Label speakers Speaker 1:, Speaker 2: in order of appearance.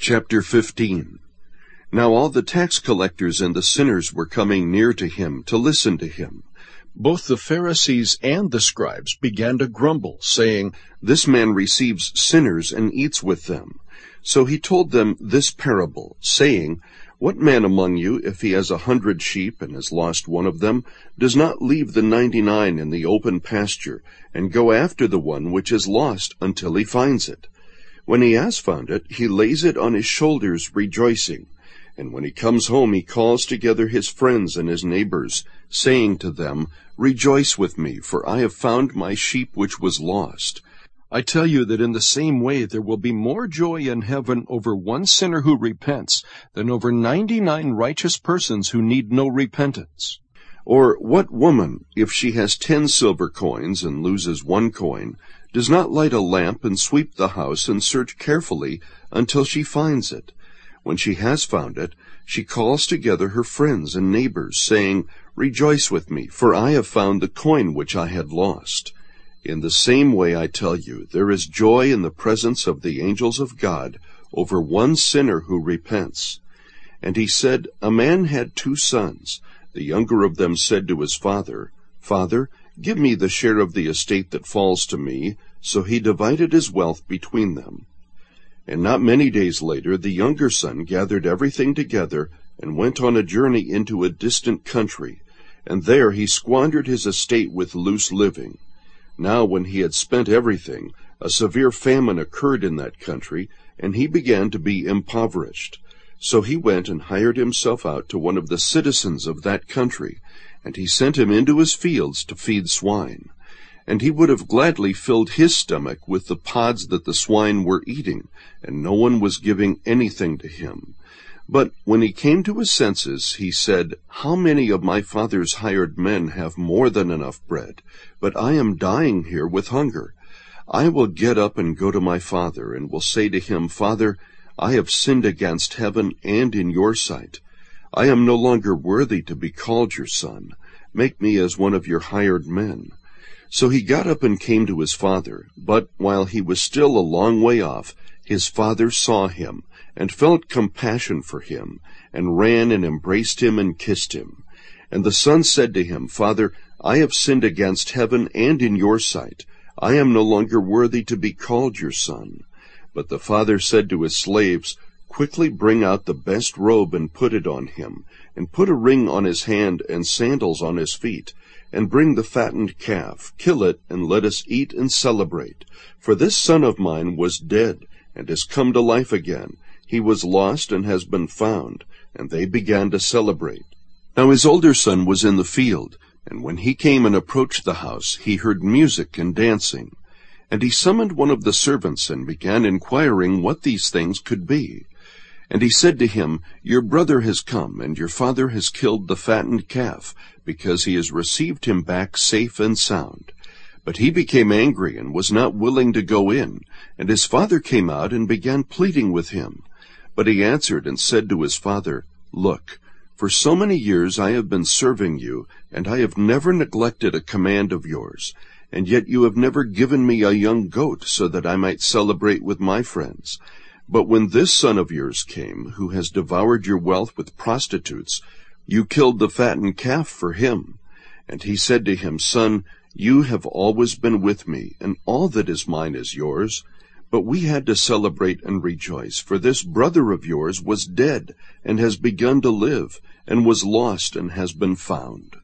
Speaker 1: Chapter 15. Now all the tax collectors and the sinners were coming near to him to listen to him. Both the Pharisees and the scribes began to grumble, saying, "This man receives sinners and eats with them." So he told them this parable, saying, "What man among you, if he has 100 sheep and has lost one of them, does not leave the 99 in the open pasture, and go after the one which is lost until he finds it? When he has found it, he lays it on his shoulders, rejoicing. And when he comes home, he calls together his friends and his neighbors, saying to them, 'Rejoice with me, for I have found my sheep which was lost.' I tell you that in the same way there will be more joy in heaven over one sinner who repents than over 99 righteous persons who need no repentance. Or what woman, if she has 10 silver coins and loses one coin, does not light a lamp and sweep the house and search carefully until she finds it? When she has found it, she calls together her friends and neighbors, saying, 'Rejoice with me, for I have found the coin which I had lost.' In the same way, I tell you, there is joy in the presence of the angels of God over one sinner who repents." And he said, "A man had 2 sons. The younger of them said to his father, 'Father, give me the share of the estate that falls to me.' So he divided his wealth between them. And not many days later, the younger son gathered everything together and went on a journey into a distant country, and there he squandered his estate with loose living. Now when he had spent everything, a severe famine occurred in that country, and he began to be impoverished. So he went and hired himself out to one of the citizens of that country, and he sent him into his fields to feed swine. And he would have gladly filled his stomach with the pods that the swine were eating, and no one was giving anything to him. But when he came to his senses, he said, 'How many of my father's hired men have more than enough bread? But I am dying here with hunger. I will get up and go to my father, and will say to him, Father, I have sinned against heaven and in your sight. I am no longer worthy to be called your son. Make me as one of your hired men.' So he got up and came to his father. But while he was still a long way off, his father saw him, and felt compassion for him, and ran and embraced him and kissed him. And the son said to him, 'Father, I have sinned against heaven and in your sight. I am no longer worthy to be called your son.' But the father said to his slaves, 'Quickly bring out the best robe and put it on him, and put a ring on his hand and sandals on his feet, and bring the fattened calf, kill it, and let us eat and celebrate. For this son of mine was dead, and has come to life again. He was lost and has been found.' And they began to celebrate. Now his older son was in the field, and when he came and approached the house, he heard music and dancing. And he summoned one of the servants, and began inquiring what these things could be. And he said to him, 'Your brother has come, and your father has killed the fattened calf, because he has received him back safe and sound.' But he became angry, and was not willing to go in. And his father came out, and began pleading with him. But he answered and said to his father, 'Look, for so many years I have been serving you, and I have never neglected a command of yours. And yet you have never given me a young goat, so that I might celebrate with my friends. But when this son of yours came, who has devoured your wealth with prostitutes, you killed the fattened calf for him.' And he said to him, 'Son, you have always been with me, and all that is mine is yours. But we had to celebrate and rejoice, for this brother of yours was dead, and has begun to live, and was lost, and has been found.'